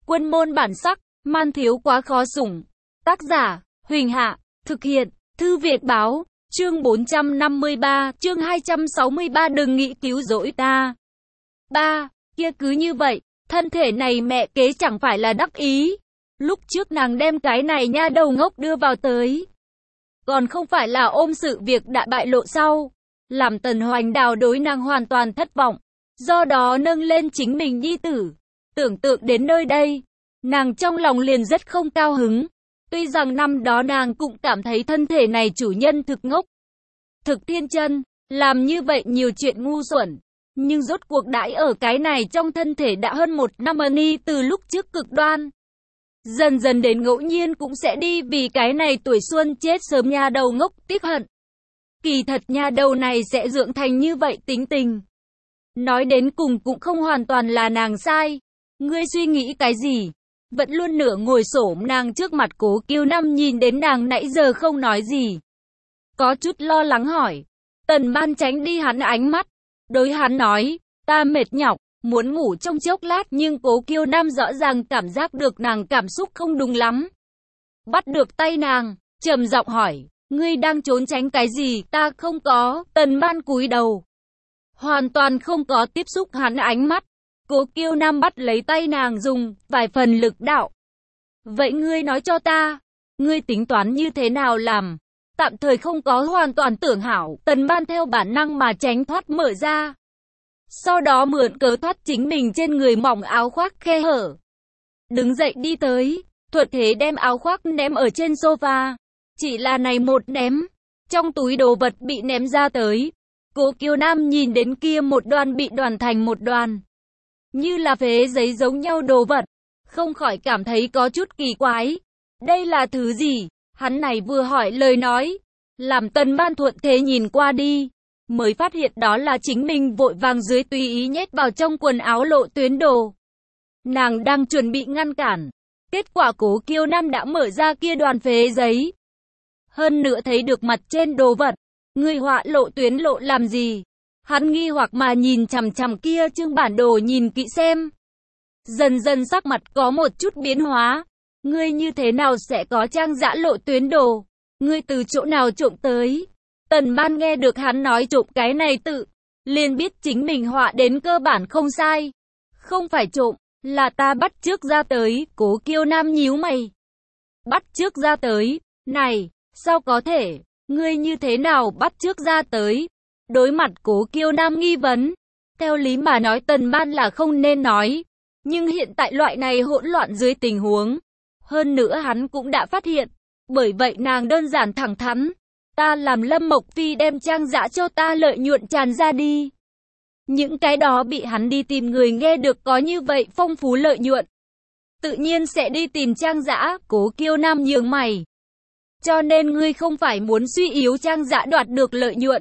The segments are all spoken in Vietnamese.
Quân môn bản sắc, man thiếu quá khó sủng. Tác giả, Huỳnh Hạ, thực hiện, Thư Việt Báo, chương 453, chương 263 đừng nghĩ cứu rỗi ta. Kia cứ như vậy, thân thể này mẹ kế chẳng phải là đắc ý. Lúc trước nàng đem cái này nha đầu ngốc đưa vào tới. Còn không phải là ôm sự việc đã bại lộ sau. Làm Tần Hoành Đào đối nàng hoàn toàn thất vọng. Do đó nâng lên chính mình nhi tử. Tưởng tượng đến nơi đây, nàng trong lòng liền rất không cao hứng. Tuy rằng năm đó nàng cũng cảm thấy thân thể này chủ nhân thực ngốc, thực thiên chân, làm như vậy nhiều chuyện ngu xuẩn. Nhưng rốt cuộc đãi ở cái này trong thân thể đã hơn 1 năm ni từ lúc trước cực đoan. Dần dần đến ngẫu nhiên cũng sẽ đi vì cái này tuổi xuân chết sớm nha đầu ngốc tiếc hận. Kỳ thật nha đầu này sẽ dưỡng thành như vậy tính tình. Nói đến cùng cũng không hoàn toàn là nàng sai. Ngươi suy nghĩ cái gì? Vẫn luôn nửa ngồi xổm nàng trước mặt Cố Kiêu Năm nhìn đến nàng nãy giờ không nói gì. Có chút lo lắng hỏi. Tần Ban tránh đi hắn ánh mắt. Đối hắn nói, ta mệt nhọc, muốn ngủ trong chốc lát nhưng Cố Kiêu Năm rõ ràng cảm giác được nàng cảm xúc không đúng lắm. Bắt được tay nàng, trầm giọng hỏi, ngươi đang trốn tránh cái gì? Ta không có. Tần Ban cúi đầu, hoàn toàn không có tiếp xúc hắn ánh mắt. Cố Kiêu Nam bắt lấy tay nàng dùng vài phần lực đạo. Vậy ngươi nói cho ta, ngươi tính toán như thế nào làm? Tạm thời không có hoàn toàn tưởng hảo. Tần Ban theo bản năng mà tránh thoát mở ra. Sau đó mượn cớ thoát chính mình trên người mỏng áo khoác khe hở. Đứng dậy đi tới, thuận thế đem áo khoác ném ở trên sofa. Chỉ là này một ném, trong túi đồ vật bị ném ra tới. Cố Kiêu Nam nhìn đến kia một đoàn bị đoàn thành một đoàn, như là phế giấy giống nhau đồ vật, không khỏi cảm thấy có chút kỳ quái. Đây là thứ gì? Hắn này vừa hỏi lời nói, làm Tần Ban thuận thế nhìn qua đi, mới phát hiện đó là chính mình vội vàng dưới tùy ý nhét vào trong quần áo Lộ Tuyến đồ. Nàng đang chuẩn bị ngăn cản, kết quả Cố Kiêu Nam đã mở ra kia đoàn phế giấy. Hơn nữa thấy được mặt trên đồ vật, người họa Lộ Tuyến lộ làm gì? Hắn nghi hoặc mà nhìn chằm chằm kia chương bản đồ nhìn kỹ xem. Dần dần sắc mặt có một chút biến hóa. Ngươi như thế nào sẽ có trang giã Lộ Tuyến đồ? Ngươi từ chỗ nào trộm tới? Tần Ban nghe được hắn nói trộm cái này tự, liền biết chính mình họa đến cơ bản không sai. Không phải trộm, là ta bắt chước ra tới. Cố Kiêu Nam nhíu mày. Bắt chước ra tới? Này, sao có thể? Ngươi như thế nào bắt chước ra tới? Đối mặt Cố Kiêu Nam nghi vấn, theo lý mà nói Tần Ban là không nên nói, nhưng hiện tại loại này hỗn loạn dưới tình huống, hơn nữa hắn cũng đã phát hiện, bởi vậy nàng đơn giản thẳng thắn, ta làm Lâm Mộc Phi đem trang giã cho ta lợi nhuận tràn ra đi. Những cái đó bị hắn đi tìm người nghe được có như vậy phong phú lợi nhuận, tự nhiên sẽ đi tìm trang giã. Cố Kiêu Nam nhướng mày, cho nên ngươi không phải muốn suy yếu trang giã đoạt được lợi nhuận,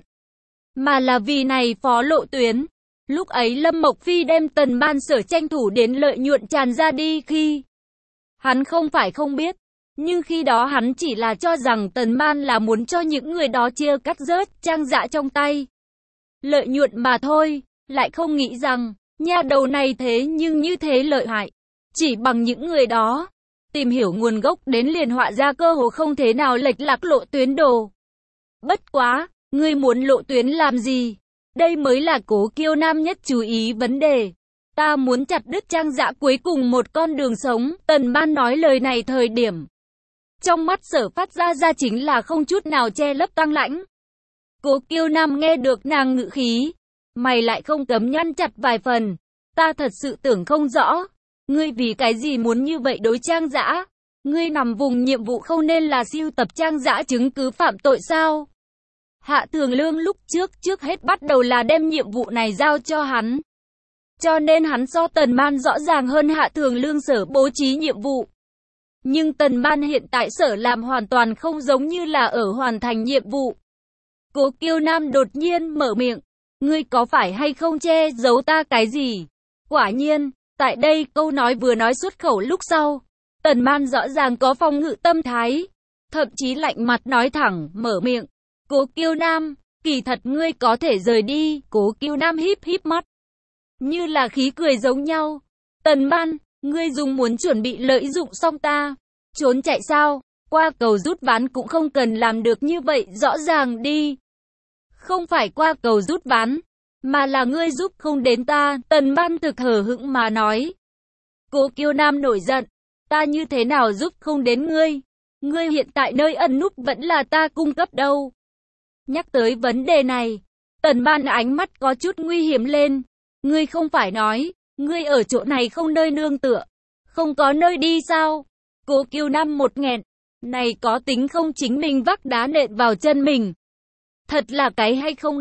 mà là vì này phó Lộ Tuyến. Lúc ấy Lâm Mộc Phi đem Tần Ban sở tranh thủ đến lợi nhuận tràn ra đi khi, hắn không phải không biết, nhưng khi đó hắn chỉ là cho rằng Tần Ban là muốn cho những người đó chia cắt rớt trang giã trong tay lợi nhuận mà thôi, lại không nghĩ rằng nha đầu này thế nhưng như thế lợi hại, chỉ bằng những người đó tìm hiểu nguồn gốc đến liền họa ra cơ hồ không thế nào lệch lạc Lộ Tuyến đồ. Bất quá, ngươi muốn Lộ Tuyến làm gì? Đây mới là Cố Kiêu Nam nhất chú ý vấn đề. Ta muốn chặt đứt trang giã cuối cùng một con đường sống. Tần Ban nói lời này thời điểm, trong mắt sở phát ra chính là không chút nào che lấp tăng lãnh. Cố Kiêu Nam nghe được nàng ngữ khí, mày lại không cấm nhăn chặt vài phần. Ta thật sự tưởng không rõ, ngươi vì cái gì muốn như vậy đối trang giã? Ngươi nằm vùng nhiệm vụ không nên là sưu tập trang giã chứng cứ phạm tội sao? Hạ Thường Lương lúc trước hết bắt đầu là đem nhiệm vụ này giao cho hắn. Cho nên hắn so Tần Ban rõ ràng hơn Hạ Thường Lương sở bố trí nhiệm vụ. Nhưng Tần Ban hiện tại sở làm hoàn toàn không giống như là ở hoàn thành nhiệm vụ. Cố Kiêu Nam đột nhiên mở miệng. Ngươi có phải hay không che giấu ta cái gì? Quả nhiên, tại đây câu nói vừa nói xuất khẩu lúc sau, Tần Ban rõ ràng có phòng ngự tâm thái. Thậm chí lạnh mặt nói thẳng, mở miệng. Cố Kiêu Nam, kỳ thật ngươi có thể rời đi. Cố Kiêu Nam híp híp mắt, như là khí cười giống nhau. Tần Ban, Ngươi dùng muốn chuẩn bị lợi dụng xong ta. Trốn chạy sao? Qua cầu rút ván cũng không cần làm được như vậy, rõ ràng đi. Không phải qua cầu rút ván, mà là ngươi giúp không đến ta, Tần Ban thực hờ hững mà nói. Cố Kiêu Nam nổi giận, ta như thế nào giúp không đến ngươi? Ngươi hiện tại nơi ẩn núp vẫn là ta cung cấp đâu. Nhắc tới vấn đề này, Tần Ban ánh mắt có chút nguy hiểm lên. Ngươi không phải nói, ngươi ở chỗ này không nơi nương tựa, không có nơi đi sao? Cố Kiêu Nam một nghẹn, này có tính không chính mình vác đá nện vào chân mình. Thật là cái hay không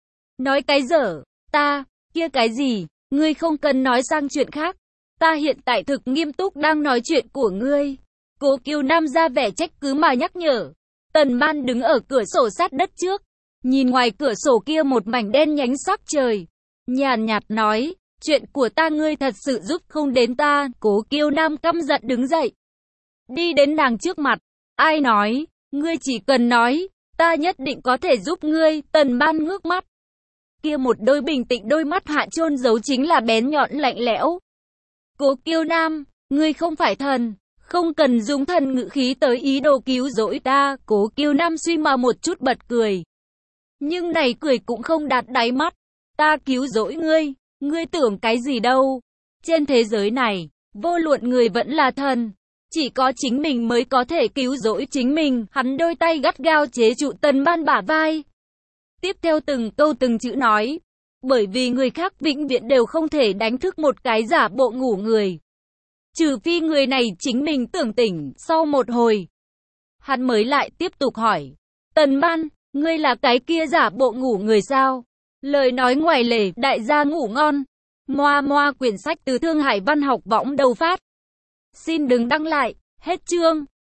nói cái dở, kia cái gì, ngươi không cần nói sang chuyện khác. Ta hiện tại thực nghiêm túc đang nói chuyện của ngươi. Cố Kiêu Nam ra vẻ trách cứ mà nhắc nhở. Tần Ban đứng ở cửa sổ sát đất trước, nhìn ngoài cửa sổ kia một mảnh đen nhánh sắc trời. Nhàn nhạt nói, chuyện của ta ngươi thật sự giúp không đến ta. Cố Kiêu Nam căm giận đứng dậy, đi đến nàng trước mặt. Ai nói, ngươi chỉ cần nói, ta nhất định có thể giúp ngươi. Tần Ban ngước mắt. Kia một đôi bình tĩnh đôi mắt hạ chôn giấu chính là bén nhọn lạnh lẽo. Cố Kiêu Nam, ngươi không phải thần, không cần dùng thần ngữ khí tới ý đồ cứu rỗi ta. Cố Kiêu Nam suy mà một chút bật cười. Nhưng này cười cũng không đạt đáy mắt. Ta cứu rỗi ngươi tưởng cái gì đâu. Trên thế giới này, vô luận người vẫn là thần, chỉ có chính mình mới có thể cứu rỗi chính mình. Hắn đôi tay gắt gao chế trụ Tần Ban bả vai. Tiếp theo từng câu từng chữ nói, bởi vì người khác vĩnh viễn đều không thể đánh thức một cái giả bộ ngủ người. Trừ phi người này chính mình tưởng tỉnh. Sau một hồi, hắn mới lại tiếp tục hỏi, Tần Ban, ngươi là cái kia giả bộ ngủ người sao? Lời nói ngoài lề, đại gia ngủ ngon. Moa moa quyển sách từ Thương Hải Văn học võng đầu phát. Xin đừng đăng lại, hết chương.